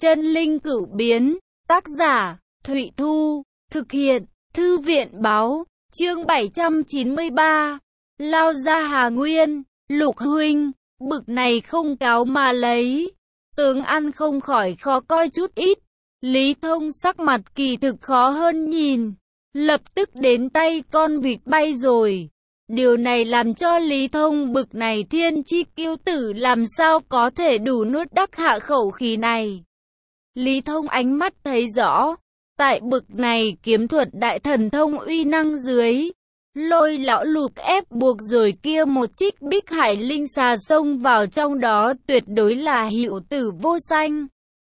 Chân linh cửu biến, tác giả, Thụy Thu, thực hiện, Thư viện báo, chương 793, lao ra Hà Nguyên, Lục huynh, bực này không cáo mà lấy, tướng ăn không khỏi khó coi chút ít, Lý Thông sắc mặt kỳ thực khó hơn nhìn, lập tức đến tay con vịt bay rồi. Điều này làm cho Lý Thông bực này thiên chi kiêu tử làm sao có thể đủ nuốt đắc hạ khẩu khí này. Lý Thông ánh mắt thấy rõ, tại bực này kiếm thuật đại thần thông uy năng dưới, lôi lão lục ép buộc rồi kia một trích bích hải linh xà xông vào trong đó tuyệt đối là hữu tử vô sanh.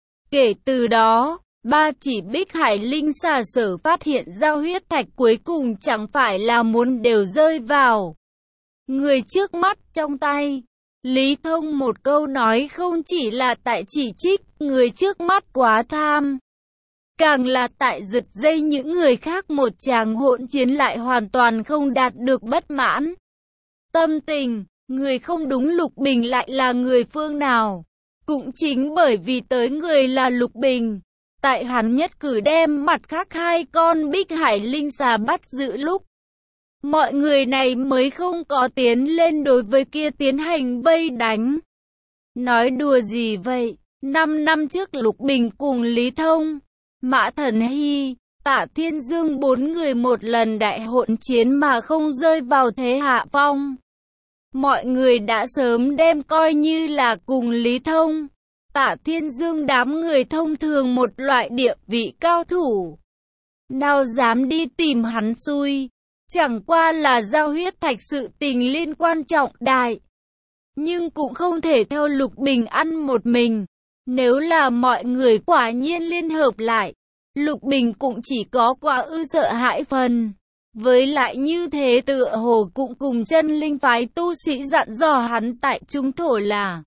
Kể từ đó, ba chỉ bích hải linh xà sở phát hiện ra huyết thạch cuối cùng chẳng phải là muốn đều rơi vào người trước mắt trong tay. Lý Thông một câu nói không chỉ là tại chỉ trích người trước mắt quá tham, càng là tại giật dây những người khác một tràng hỗn chiến lại hoàn toàn không đạt được bất mãn. Tâm tình, người không đúng Lục Bình lại là người phương nào? Cũng chính bởi vì tới người là Lục Bình, tại hắn nhất cử đem mặt khác hai con bích hải linh xà bắt giữ lúc, mọi người này mới không có tiến lên đối với kia tiến hành vây đánh. Nói đùa gì vậy? 5 năm trước Lục Bình cùng Lý Thông, Mã Thần Hy, Tạ Thiên Dương 4 người một lần đại hỗn chiến mà không rơi vào thế hạ phong. Mọi người đã sớm đem coi như là cùng Lý Thông, Tạ Thiên Dương đám người thông thường một loại địa vị cao thủ. Nào dám đi tìm hắn xui, chẳng qua là giao huyết thạch sự tình liên quan trọng đại. Nhưng cũng không thể theo Lục Bình ăn một mình. Nếu là mọi người quả nhiên liên hợp lại, Lục Bình cũng chỉ có quá ư sợ hãi phần. Với lại như thế tựa hồ cũng cùng chân linh phái tu sĩ dặn dò hắn tại trung thổ là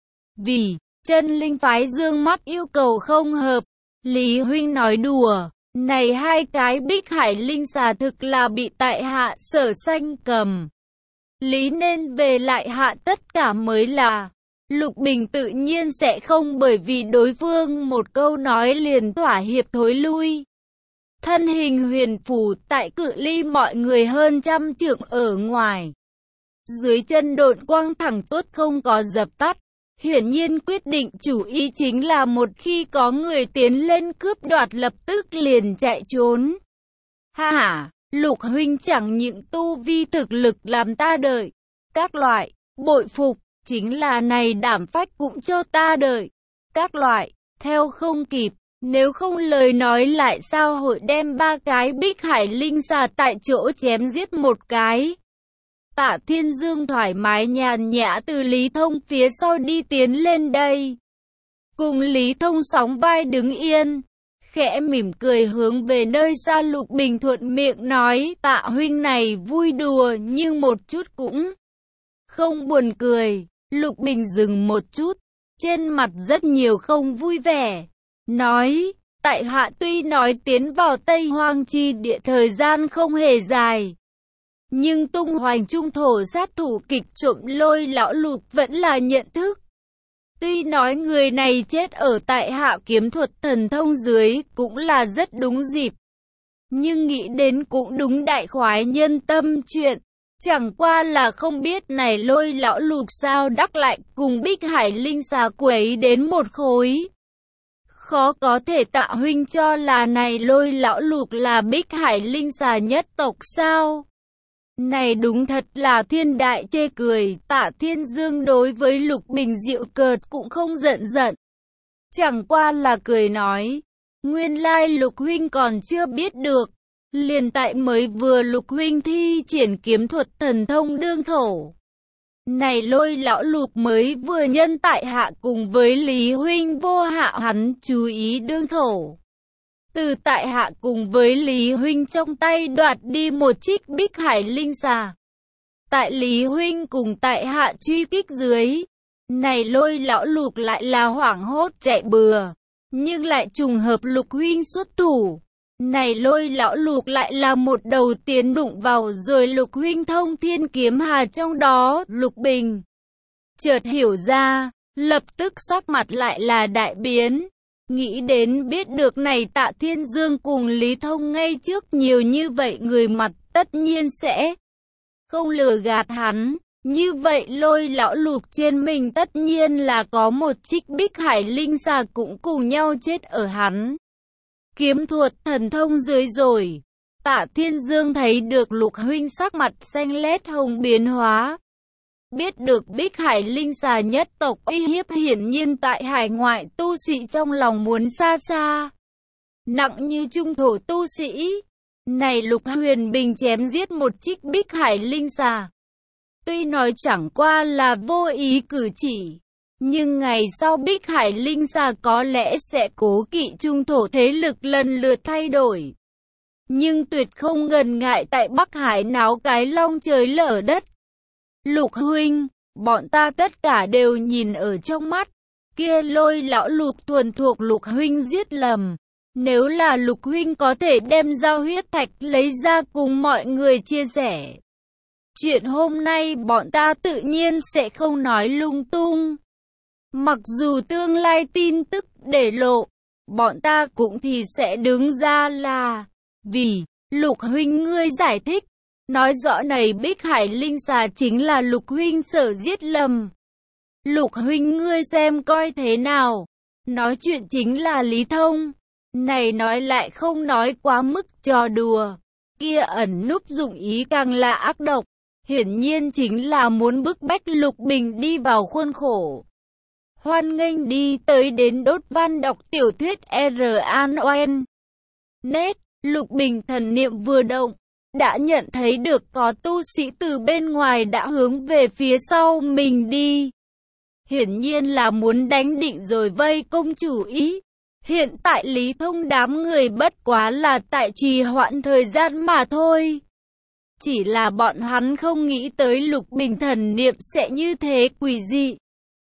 vì chân linh phái dương mắt yêu cầu không hợp. Lý huynh nói đùa, này hai cái bích hải linh xà thực là bị tại hạ Sở Xanh cầm. Lý nên về lại hạ tất cả mới là. Lục Bình tự nhiên sẽ không bởi vì đối phương một câu nói liền thỏa hiệp thối lui. Thân hình huyền phù tại cự ly mọi người hơn trăm trượng ở ngoài. Dưới chân độn quang thẳng tốt không có dập tắt. Hiển nhiên quyết định chủ ý chính là một khi có người tiến lên cướp đoạt lập tức liền chạy trốn. Ha ha, Lục huynh chẳng những tu vi thực lực làm ta đợi. Các loại, bội phục, chính là này đảm phách cũng cho ta đợi. Các loại, theo không kịp, nếu không lời nói lại sao hội đem ba cái bích hải linh xà tại chỗ chém giết một cái. Tạ Thiên Dương thoải mái nhàn nhã từ Lý Thông phía sau đi tiến lên đây. Cùng Lý Thông sóng vai đứng yên, khẽ mỉm cười hướng về nơi xa. Lục Bình thuận miệng nói, Tạ huynh này vui đùa nhưng một chút cũng không buồn cười. Lục Bình dừng một chút, trên mặt rất nhiều không vui vẻ, nói, tại hạ tuy nói tiến vào Tây Hoang chi địa thời gian không hề dài, nhưng tung hoành trung thổ sát thủ kịch trộm lôi lão lục vẫn là nhận thức. Tuy nói người này chết ở tại hạ kiếm thuật thần thông dưới cũng là rất đúng dịp, nhưng nghĩ đến cũng đúng đại khoái nhân tâm chuyện. Chẳng qua là không biết này lôi lão lục sao đắc lại cùng bích hải linh xà quấy đến một khối. Khó có thể Tạ huynh cho là này lôi lão lục là bích hải linh xà nhất tộc sao? Này đúng thật là thiên đại chê cười. Tạ Thiên Dương đối với Lục Bình dịu cợt cũng không giận giận. Chẳng qua là cười nói, nguyên lai Lục huynh còn chưa biết được. Liền tại mới vừa Lục huynh thi triển kiếm thuật thần thông đương thổ. Này lôi lão lục mới vừa nhân tại hạ cùng với Lý huynh vô hạ hắn chú ý đương thổ. Từ tại hạ cùng với Lý huynh trong tay đoạt đi một trích bích hải linh xà. Tại Lý huynh cùng tại hạ truy kích dưới. Này lôi lão lục lại là hoảng hốt chạy bừa. Nhưng lại trùng hợp Lục huynh xuất thủ. Này lôi lão lục lại là một đầu tiến đụng vào rồi Lục huynh thông thiên kiếm hà trong đó. Lục Bình chợt hiểu ra, lập tức sắc mặt lại là đại biến. Nghĩ đến biết được này Tạ Thiên Dương cùng Lý Thông ngay trước nhiều như vậy người mặt tất nhiên sẽ không lừa gạt hắn. Như vậy Lôi lão lục trên mình tất nhiên là có một trích Bích Hải Linh xà cũng cùng nhau chết ở hắn kiếm thuật thần thông dưới rồi. Tạ Thiên Dương thấy được Lục huynh sắc mặt xanh lét hồng biến hóa. Biết được Bích Hải Linh xà nhất tộc uy hiếp hiển nhiên tại hải ngoại tu sĩ trong lòng muốn xa xa. Nặng như trung thổ tu sĩ. Này Lục Huyền Bình chém giết một trích Bích Hải Linh xà. Tuy nói chẳng qua là vô ý cử chỉ. Nhưng ngày sau Bích Hải Linh xà có lẽ sẽ cố kỵ trung thổ thế lực lần lượt thay đổi. Nhưng tuyệt không ngần ngại tại Bắc Hải náo cái long trời lở đất. Lục huynh, bọn ta tất cả đều nhìn ở trong mắt. Kia Lôi lão lục thuần thuộc Lục huynh giết lầm. Nếu là Lục huynh có thể đem giao huyết thạch lấy ra cùng mọi người chia sẻ. Chuyện hôm nay bọn ta tự nhiên sẽ không nói lung tung. Mặc dù tương lai tin tức để lộ, bọn ta cũng thì sẽ đứng ra là vì Lục huynh ngươi giải thích. Nói rõ này Bích Hải Linh xà chính là Lục huynh sở giết lầm. Lục huynh ngươi xem coi thế nào. Nói chuyện chính là Lý Thông. Này nói lại không nói quá mức trò đùa. Kia ẩn núp dụng ý càng là ác độc. Hiển nhiên chính là muốn bức bách Lục Bình đi vào khuôn khổ. Hoan nghênh đi tới đến đốt văn đọc tiểu thuyết R.An.Oen. Nét, Lục Bình thần niệm vừa động. Đã nhận thấy được có tu sĩ từ bên ngoài đã hướng về phía sau mình đi. Hiển nhiên là muốn đánh định rồi vây công chủ ý. Hiện tại Lý Thông đám người bất quá là tại trì hoãn thời gian mà thôi. Chỉ là bọn hắn không nghĩ tới Lục Bình thần niệm sẽ như thế quỷ dị.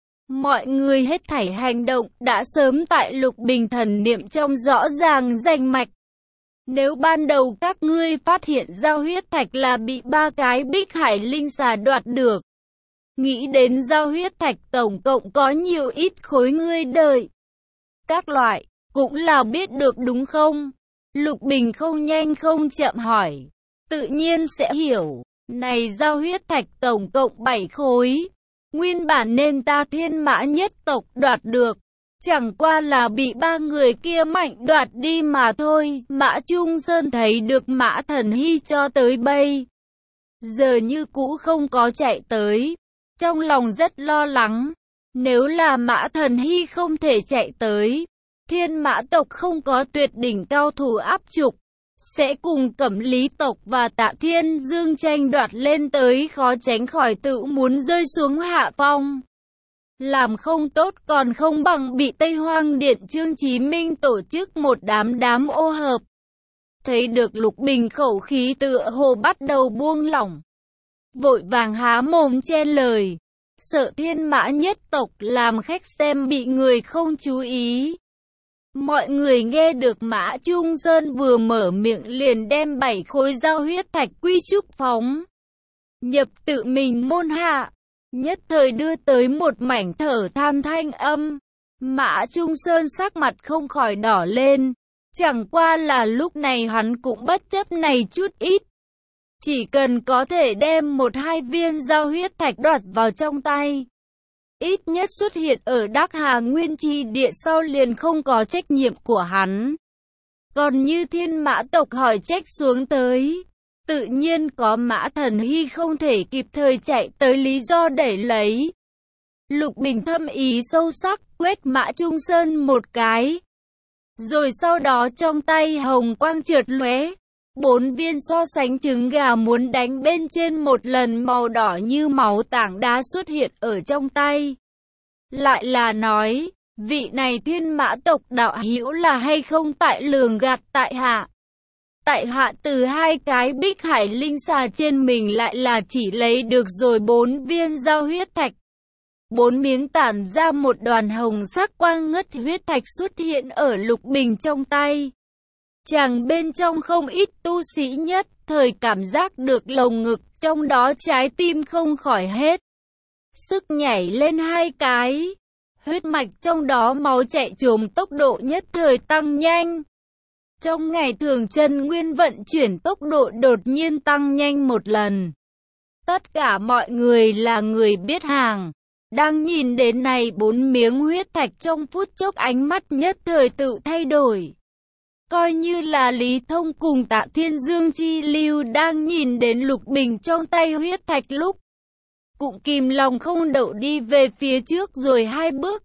Mọi người hết thảy hành động đã sớm tại Lục Bình thần niệm trong rõ ràng rành mạch. Nếu ban đầu các ngươi phát hiện giao huyết thạch là bị 3 cái Bích Hải Linh xà đoạt được. Nghĩ đến giao huyết thạch tổng cộng có nhiều ít khối ngươi đợi. Các loại, cũng là biết được đúng không? Lục Bình không nhanh không chậm hỏi. Tự nhiên sẽ hiểu, này giao huyết thạch tổng cộng 7 khối. Nguyên bản nên ta Thiên Mã nhất tộc đoạt được. Chẳng qua là bị 3 người kia mạnh đoạt đi mà thôi. Mã Trung Sơn thấy được Mã Thần Hy cho tới bây giờ như cũ không có chạy tới. Trong lòng rất lo lắng. Nếu là Mã Thần Hy không thể chạy tới, Thiên Mã tộc không có tuyệt đỉnh cao thủ áp trục, sẽ cùng Cẩm Lý tộc và Tạ Thiên Dương tranh đoạt lên tới, khó tránh khỏi tự muốn rơi xuống hạ phong. Làm không tốt còn không bằng bị Tây Hoang Điện Trương Chí Minh tổ chức một đám ô hợp. Thấy được Lục Bình khẩu khí tựa hồ bắt đầu buông lỏng. Vội vàng há mồm chen lời. Sợ Thiên Mã nhất tộc làm khách xem bị người không chú ý. Mọi người nghe được Mã Trung Sơn vừa mở miệng liền đem 7 khối giao huyết thạch quy trúc phóng nhập tự mình môn hạ. Nhất thời đưa tới một mảnh thở than thanh âm. Mã Trung Sơn sắc mặt không khỏi đỏ lên. Chẳng qua là lúc này hắn cũng bất chấp này chút ít. Chỉ cần có thể đem 1-2 viên giao huyết thạch đoạt vào trong tay, ít nhất xuất hiện ở Đắc Hà Nguyên Chi địa sau liền không có trách nhiệm của hắn. Còn như Thiên Mã tộc hỏi trách xuống tới, tự nhiên có Mã Thần Hy không thể kịp thời chạy tới lý do để lấy. Lục Bình thâm ý sâu sắc quét Mã Trung Sơn một cái. Rồi sau đó trong tay hồng quang trượt lóe, 4 viên so sánh trứng gà muốn đánh bên trên một lần màu đỏ như máu tảng đá xuất hiện ở trong tay. Lại là nói, vị này Thiên Mã tộc đạo hữu là hay không tại lường gạt tại hạ. Tại hạ từ 2 cái Bích Hải Linh xà trên mình lại là chỉ lấy được rồi 4 viên giao huyết thạch. 4 miếng tản ra một đoàn hồng sắc quang ngất huyết thạch xuất hiện ở Lục Bình trong tay. Chàng bên trong không ít tu sĩ nhất thời cảm giác được lồng ngực trong đó trái tim không khỏi hết sức nhảy lên 2 cái. huyết mạch trong đó máu chạy trồm tốc độ nhất thời tăng nhanh. Trong ngày thường chân nguyên vận chuyển tốc độ đột nhiên tăng nhanh một lần. Tất cả mọi người là người biết hàng, đang nhìn đến này 4 miếng huyết thạch trong phút chốc ánh mắt nhất thời tự thay đổi. Coi như là Lý Thông cùng Tạ Thiên Dương chi lưu đang nhìn đến Lục Bình trong tay huyết thạch lúc, cũng kìm lòng không đậu đi về phía trước rồi 2 bước.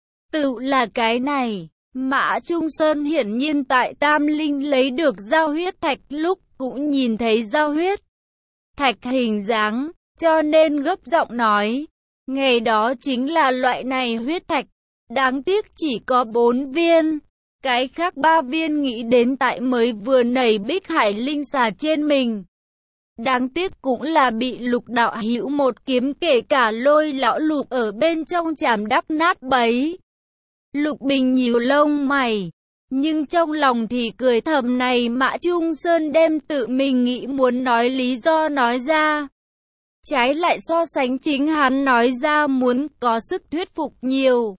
Tự là cái này, Mã Trung Sơn hiển nhiên tại Tam Linh lấy được dao huyết thạch lúc cũng nhìn thấy dao huyết thạch hình dáng, cho nên gấp giọng nói, ngày đó chính là loại này huyết thạch, đáng tiếc chỉ có 4 viên, cái khác 3 viên nghĩ đến tại mới vừa nảy Bích Hải Linh xà trên mình. Đáng tiếc cũng là bị Lục đạo hữu một kiếm kể cả Lôi lão Lục ở bên trong chảm đắc nát bấy. Lục Bình nhíu lông mày, nhưng trong lòng thì cười thầm, này Mã Trung Sơn đem tự mình nghĩ muốn nói lý do nói ra. Trái lại so sánh chính hắn nói ra muốn có sức thuyết phục nhiều.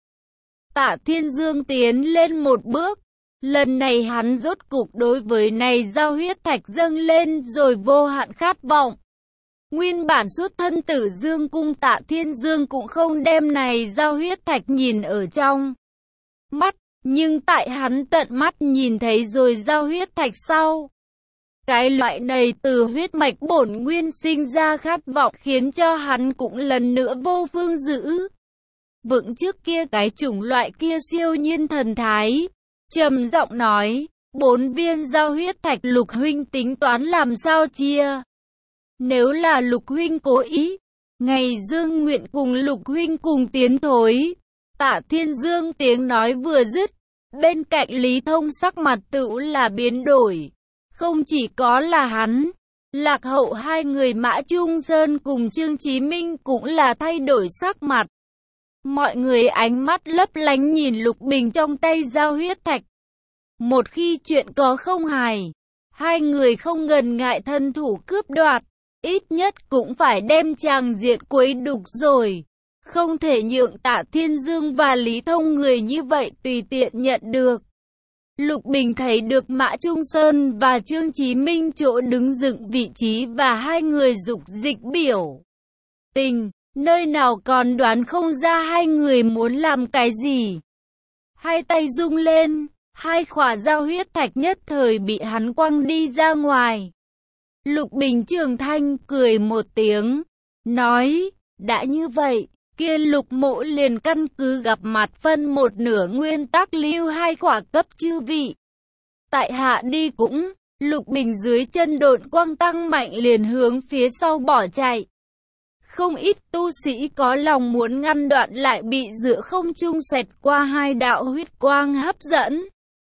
Tạ Thiên Dương tiến lên một bước, lần này hắn rốt cục đối với này dao huyết thạch dâng lên rồi vô hạn khát vọng. Nguyên bản xuất thân Tử Dương cung Tạ Thiên Dương cũng không đem này dao huyết thạch nhìn ở trong mắt, nhưng tại hắn tận mắt nhìn thấy rồi dao huyết thạch sau. Cái loại này từ huyết mạch bổn nguyên sinh ra khát vọng khiến cho hắn cũng lần nữa vô phương giữ vững trước kia cái chủng loại kia siêu nhiên thần thái. Trầm giọng nói, 4 viên dao huyết thạch Lục huynh tính toán làm sao chia? Nếu là Lục huynh cố ý, ngày Dương nguyện cùng Lục huynh cùng tiến thối. Tạ Thiên Dương tiếng nói vừa dứt, bên cạnh Lý Thông sắc mặt tự là biến đổi. Không chỉ có là hắn, Lạc Hậu hai người Mã Trung Sơn cùng Trương Chí Minh cũng là thay đổi sắc mặt. Mọi người ánh mắt lấp lánh nhìn Lục Bình trong tay dao huyết thạch. Một khi chuyện có không hài, hai người không ngần ngại thân thủ cướp đoạt, ít nhất cũng phải đem chàng diện quấy đục rồi. Không thể nhượng Tạ Thiên Dương và Lý Thông người như vậy tùy tiện nhận được. Lục Bình thấy được Mã Trung Sơn và Trương Chí Minh chỗ đứng dựng vị trí và hai người dục dịch biểu tình, nơi nào còn đoán không ra hai người muốn làm cái gì. Hai tay rung lên, hai khỏa dao huyết thạch nhất thời bị hắn quăng đi ra ngoài. Lục Bình Trường Thanh cười một tiếng, nói, đã như vậy, kia Lục Mộ liền căn cứ gặp mặt phân một nửa nguyên tắc lưu hai khỏa cấp chư vị. Tại hạ đi cũng, Lục Bình dưới chân độn quang tăng mạnh liền hướng phía sau bỏ chạy. Không ít tu sĩ có lòng muốn ngăn đoạn lại bị giữa không trung xẹt qua hai đạo huyết quang hấp dẫn.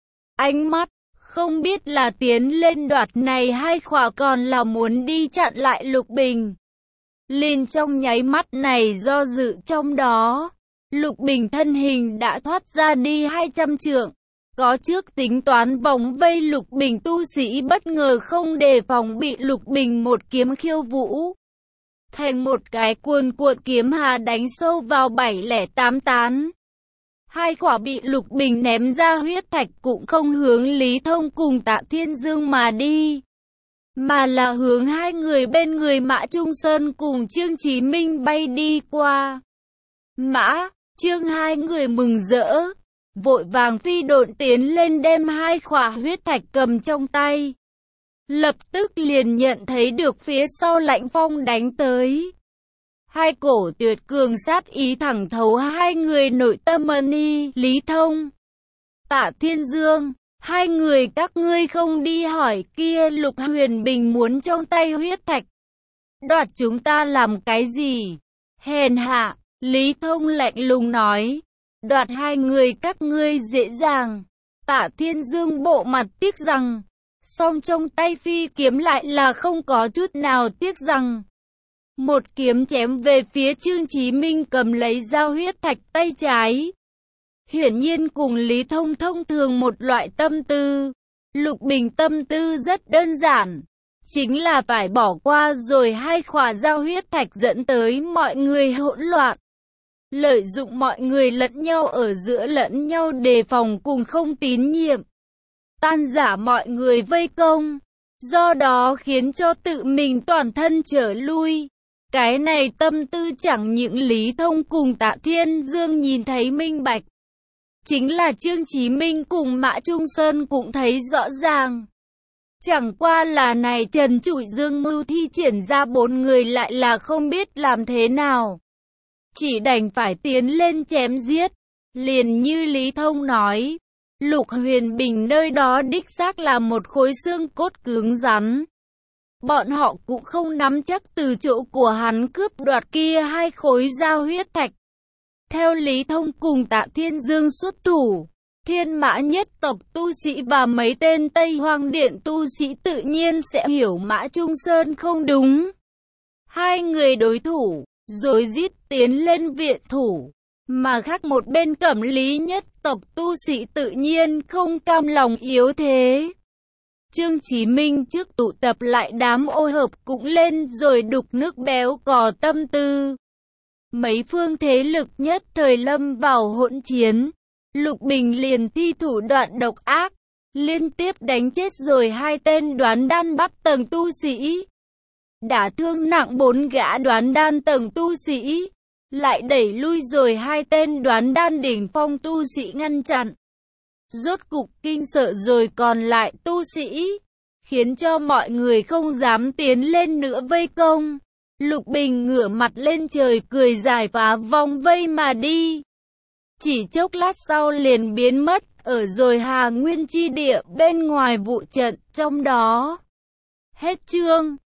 Ánh mắt, không biết là tiến lên đoạt này hai khỏa còn là muốn đi chặn lại Lục Bình. Liền trong nháy mắt này do dự trong đó, Lục Bình thân hình đã thoát ra đi 200 trượng. Có trước tính toán vòng vây Lục Bình tu sĩ bất ngờ không đề phòng bị Lục Bình một kiếm khiêu vũ. Thành một cái cuồn cuộn kiếm hà đánh sâu vào 708 tán. Hai quả bị Lục Bình ném ra huyết thạch cũng không hướng Lý Thông cùng Tạ Thiên Dương mà đi, mà là hướng hai người bên người Mã Trung Sơn cùng Trương Chí Minh bay đi qua. Mã, Trương hai người mừng rỡ, vội vàng phi độn tiến lên đem hai khỏa huyết thạch cầm trong tay. Lập tức liền nhận thấy được phía sau lãnh phong đánh tới. Hai cổ tuyệt cường sát ý thẳng thấu hai người nội tâm Ni, Lý Thông, Tạ Thiên Dương. Hai người các ngươi không đi hỏi kia Lục Huyền Bình muốn trong tay huyết thạch, đoạt chúng ta làm cái gì? Hèn hạ, Lý Thông lạnh lùng nói, đoạt hai người các ngươi dễ dàng. Tạ Thiên Dương bộ mặt tiếc rằng, song trong tay phi kiếm lại là không có chút nào tiếc rằng. Một kiếm chém về phía Trương Chí Minh cầm lấy dao huyết thạch tay trái. Hiển nhiên cùng Lý Thông thông thường một loại tâm tư. Lục Bình tâm tư rất đơn giản, chính là phải bỏ qua rồi hai khỏa dao huyết thạch dẫn tới mọi người hỗn loạn. lợi dụng mọi người lẫn nhau ở giữa lẫn nhau đề phòng cùng không tín nhiệm, tan rã mọi người vây công, do đó khiến cho tự mình toàn thân trở lui. Cái này tâm tư chẳng những Lý Thông cùng Tạ Thiên Dương nhìn thấy minh bạch, chính là Trương Chí Minh cùng Mã Trung Sơn cũng thấy rõ ràng. Chẳng qua là này Trần Trụi Dương mưu thi triển ra 4 người lại là không biết làm thế nào, chỉ đành phải tiến lên chém giết. Liền như Lý Thông nói, Lục Huyền Bình nơi đó đích xác là một khối xương cốt cứng rắn. Bọn họ cũng không nắm chắc từ chỗ của hắn cướp đoạt kia 2 khối giao huyết thạch. Theo Lý Thông cùng Tạ Thiên Dương xuất thủ, Thiên Mã nhất tộc tu sĩ và mấy tên Tây Hoang Điện tu sĩ tự nhiên sẽ hiểu Mã Trung Sơn không đúng. 2 người đối thủ, rồi rít tiến lên viện thủ. Mà khác một bên Cẩm Lý nhất tộc tu sĩ tự nhiên không cam lòng yếu thế. Trương Chí Minh trước tụ tập lại đám ô hợp cũng lên rồi đục nước béo cò tâm tư. Mấy phương thế lực nhất thời lâm vào hỗn chiến. Lục Bình liền thi thủ đoạn độc ác, liên tiếp đánh chết rồi 2 tên đoán đan bắc tầng tu sĩ, đả thương nặng 4 gã đoán đan tầng tu sĩ, lại đẩy lui rồi 2 tên đoán đan đỉnh phong tu sĩ ngăn chặn. Rốt cục kinh sợ rồi còn lại tu sĩ, khiến cho mọi người không dám tiến lên nữa vây công. Lục Bình ngửa mặt lên trời cười giải phá vòng vây mà đi. Chỉ chốc lát sau liền biến mất ở rồi Hà Nguyên chi địa bên ngoài vụ trận trong đó. Hết chương.